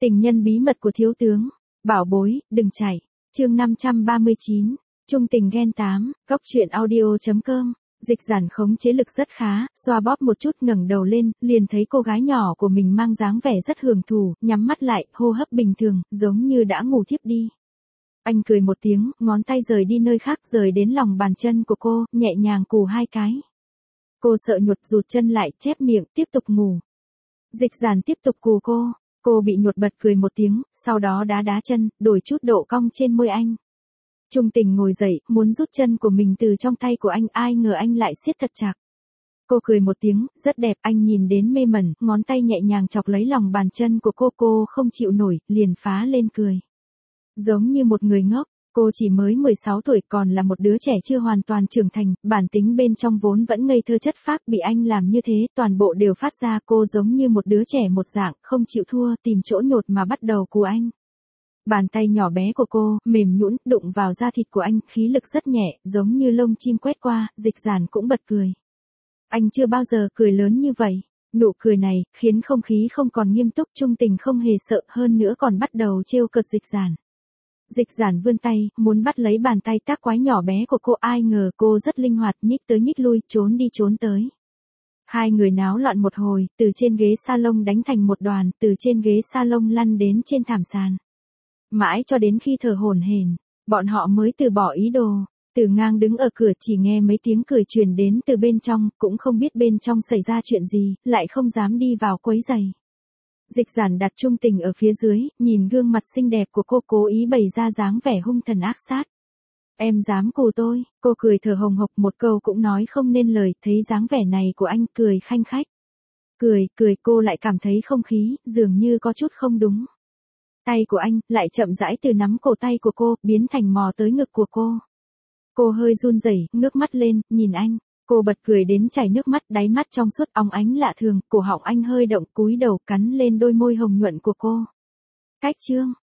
Tình nhân bí mật của thiếu tướng. Bảo bối, đừng chạy. Chương 539. Trung tình ghen 8. Góc truyện audio.com. Dịch Giản khống chế lực rất khá, xoa bóp một chút ngẩng đầu lên, liền thấy cô gái nhỏ của mình mang dáng vẻ rất hưởng thụ, nhắm mắt lại, hô hấp bình thường, giống như đã ngủ thiếp đi. Anh cười một tiếng, ngón tay rời đi nơi khác, rời đến lòng bàn chân của cô, nhẹ nhàng cù hai cái. Cô sợ nhột rụt chân lại, chép miệng, tiếp tục ngủ. Dịch Giản tiếp tục cù cô. Cô bị nhột bật cười một tiếng, sau đó đá đá chân, đổi chút độ cong trên môi anh. Trung tình ngồi dậy, muốn rút chân của mình từ trong tay của anh, ai ngờ anh lại siết thật chặt. Cô cười một tiếng, rất đẹp, anh nhìn đến mê mẩn, ngón tay nhẹ nhàng chọc lấy lòng bàn chân của cô không chịu nổi, liền phá lên cười. Giống như một người ngốc, cô chỉ mới 16 tuổi còn là một đứa trẻ chưa hoàn toàn trưởng thành, bản tính bên trong vốn vẫn ngây thơ chất phác bị anh làm như thế, toàn bộ đều phát ra, cô giống như một đứa trẻ một dạng, không chịu thua, tìm chỗ nhột mà bắt đầu cù anh. Bàn tay nhỏ bé của cô, mềm nhũn, đụng vào da thịt của anh, khí lực rất nhẹ, giống như lông chim quét qua, Dịch Giản cũng bật cười. Anh chưa bao giờ cười lớn như vậy. Nụ cười này, khiến không khí không còn nghiêm túc, Trung tình không hề sợ, hơn nữa còn bắt đầu trêu cợt Dịch Giản. Dịch Giản vươn tay, muốn bắt lấy bàn tay tác quái nhỏ bé của cô, ai ngờ cô rất linh hoạt, nhích tới nhích lui, trốn đi trốn tới. Hai người náo loạn một hồi, từ trên ghế salon đánh thành một đoàn, từ trên ghế salon lăn đến trên thảm sàn. Mãi cho đến khi thở hổn hển, bọn họ mới từ bỏ ý đồ. Từ Ngang đứng ở cửa chỉ nghe mấy tiếng cười truyền đến từ bên trong, cũng không biết bên trong xảy ra chuyện gì, lại không dám đi vào quấy rầy. Dịch Giản đặt Trung tình ở phía dưới, nhìn gương mặt xinh đẹp của cô, cố ý bày ra dáng vẻ hung thần ác sát. Em dám cù tôi, cô cười thở hồng hộc, một câu cũng nói không nên lời, thấy dáng vẻ này của anh, cười khanh khách. Cười cô lại cảm thấy không khí, dường như có chút không đúng. Tay của anh, lại chậm rãi từ nắm cổ tay của cô, biến thành mò tới ngực của cô. Cô hơi run rẩy, ngước mắt lên, nhìn anh. Cô bật cười đến chảy nước mắt, đáy mắt trong suốt óng ánh lạ thường, cổ họng anh hơi động, cúi đầu cắn lên đôi môi hồng nhuận của cô. Cách chương.